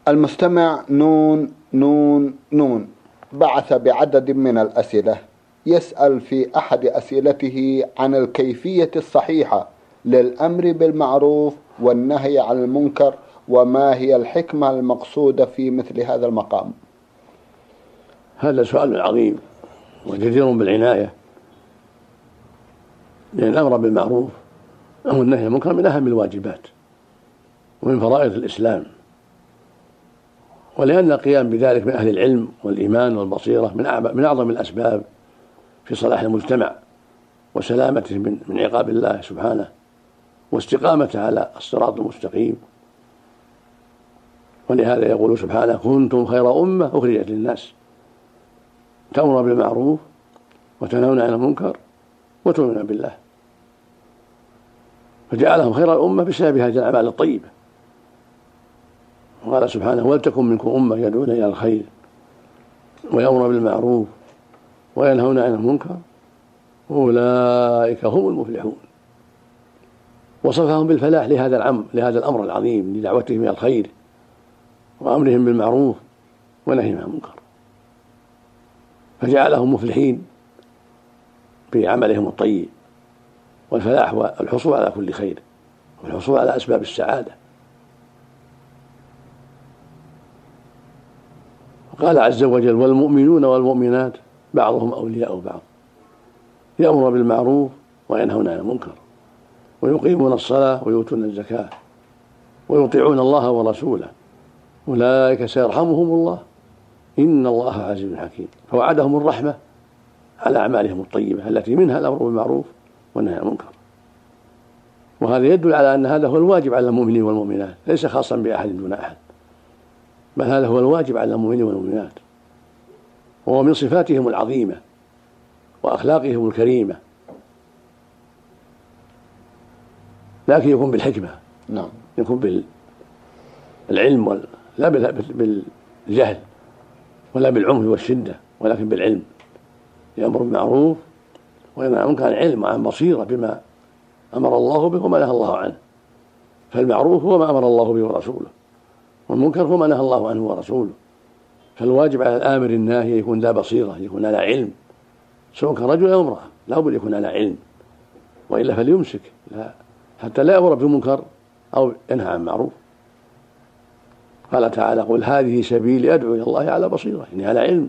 المستمع نون نون نون بعث بعدد من الأسئلة، يسأل في أحد أسئلته عن الكيفية الصحيحة للأمر بالمعروف والنهي عن المنكر، وما هي الحكمة المقصودة في مثل هذا المقام؟ هذا سؤال عظيم وجدير بالعناية، لأن الأمر بالمعروف أو النهي عن المنكر من أهم الواجبات ومن فرائض الإسلام، ولأن القيام بذلك من أهل العلم والإيمان والبصيرة من أعظم الأسباب في صلاح المجتمع وسلامته من عقاب الله سبحانه واستقامته على الصراط المستقيم. ولهذا يقول سبحانه: كنتم خير أمة أخرجت للناس تأمرون بالمعروف وتنهون عن المنكر وتؤمنون بالله، فجعلهم خير الأمة بسبب هذه الأعمال الطيبة. وقال سبحانه: ولتكن منكم أمة يدعون إلى الخير ويأمرون بالمعروف وينهون عن المنكر أولئك هم المفلحون. وصفهم بالفلاح لهذا الأمر العظيم، لدعوتهم إلى الخير وأمرهم بالمعروف ونهيهم عن المنكر، فجعلهم مفلحين في عملهم الطيب. والفلاح هو الحصول على كل خير والحصول على أسباب السعادة. وقال عز وجل: والمؤمنون والمؤمنات بعضهم أولياء بعض يأمرون بالمعروف وينهون عن المنكر ويقيمون الصلاة ويؤتون الزكاة ويطيعون الله ورسوله أولئك سيرحمهم الله إن الله عزيز حكيم. فوعدهم الرحمة على أعمالهم الطيبة التي منها الأمر بالمعروف والنهي عن المنكر. وهذا يدل على أن هذا هو الواجب على المؤمنين والمؤمنات، ليس خاصا بأحد دون أحد، بل هذا هو الواجب على المؤمنين والمؤمنات، وهو من صفاتهم العظيمة وأخلاقهم الكريمة، لكن يكون بالحكمة. نعم. يكون بالعلم لا بالجهل ولا بالعنف والشدة، ولكن بالعلم. يأمر بالمعروف وينهى عن المنكر عن علم وعن بصيرة بما أمر الله به وما نهى الله عنه. فالمعروف هو ما أمر الله به ورسوله، والمنكر هو ما نهى الله عنه ورسوله. فالواجب على الآمر الناهي يكون ذا بصيرة، يكون على علم، سواء كان رجل أو امرأة لا بد يكون على علم، وإلا فليمسك حتى لا يأمر بالمنكر أو ينهى عن معروف. قال تعالى: قل هذه سبيلي أدعو إلى الله على بصيرة، يعني على علم.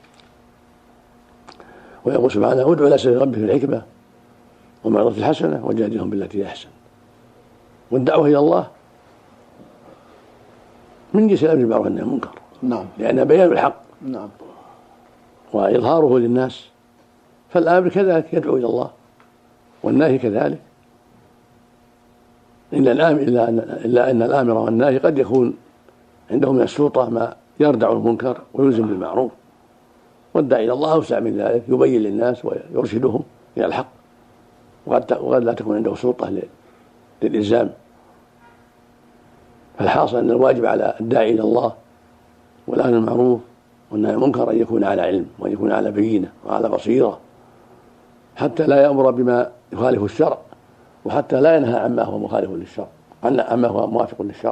ويقول سبحانه: ادعو إلى سبيل ربك بالحكمة والموعظة الحسنة وجادلهم بالتي هي أحسن. والدعوة إلى الله من جنس الأمر بالمعروف والنهي عن المنكر. نعم. لأنها بيان الحق. نعم. وإظهاره للناس. فالآمر كذلك يدعو إلى الله والناهي كذلك، إلا أن الآمر والناهي قد يكون عندهم من السلطة ما يردع المنكر ويلزم بالمعروف، والداعي إلى الله أوسع من ذلك، يبين للناس ويرشدهم إلى الحق، وقد لا تكون عنده سلطة للإلزام. فالحاصل أن الواجب على الداعي إلى الله والأمر بالمعروف والنهي عن المنكر أن يكون على علم وأن يكون على بينة وعلى بصيرة، حتى لا يأمر بما يخالف الشرع، وحتى لا ينهى عما هو مخالف للشرع، عما هو موافق للشرع.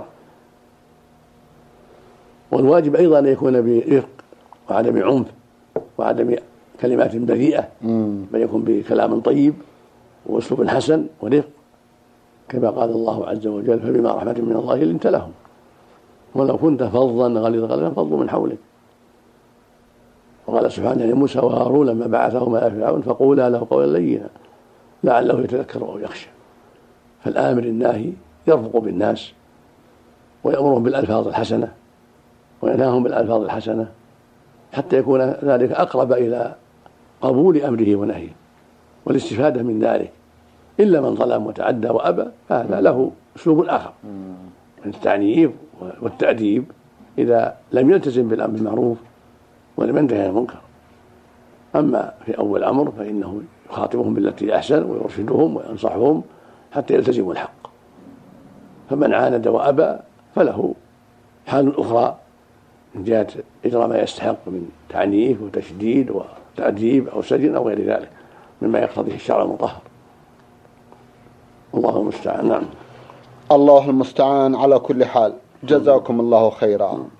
والواجب أيضا أن يكون برفق وعدم عنف وعدم كلمات بذيئة، بل يكون بكلام طيب وأسلوب حسن ورفق، كما قال الله عز وجل: فبما رحمة من الله لنت لهم ولو كنت فظا غليظ القلب لانفضوا من حولك. وقال سبحانه لموسى وهارون لما بعثهما إلى فرعون فقولا له قولا لينا لعله يتذكر أو يخشى. فالآمر الناهي يرفق بالناس ويأمرهم بالألفاظ الحسنة وينهاهم بالألفاظ الحسنة، حتى يكون ذلك أقرب إلى قبول أمره ونهيه والاستفادة من ذلك. إلا من ظلم وتعدى وأبى فهذا له أسلوب آخر من التعنيف والتأديب إذا لم يلتزم بالأمر بالمعروف ولم ينتهي عن المنكر. أما في أول الأمر فإنه يخاطبهم بالتي أحسن ويرشدهم وينصحهم حتى يلتزموا الحق. فمن عاند وأبى فله حال أخرى من جهة إجراء ما يستحق من تعنيف وتشديد وتأديب أو سجن أو غير ذلك مما يقتضيه الشرع المطهر. الله المستعان. نعم. الله المستعان على كل حال. جزاكم الله خيرا.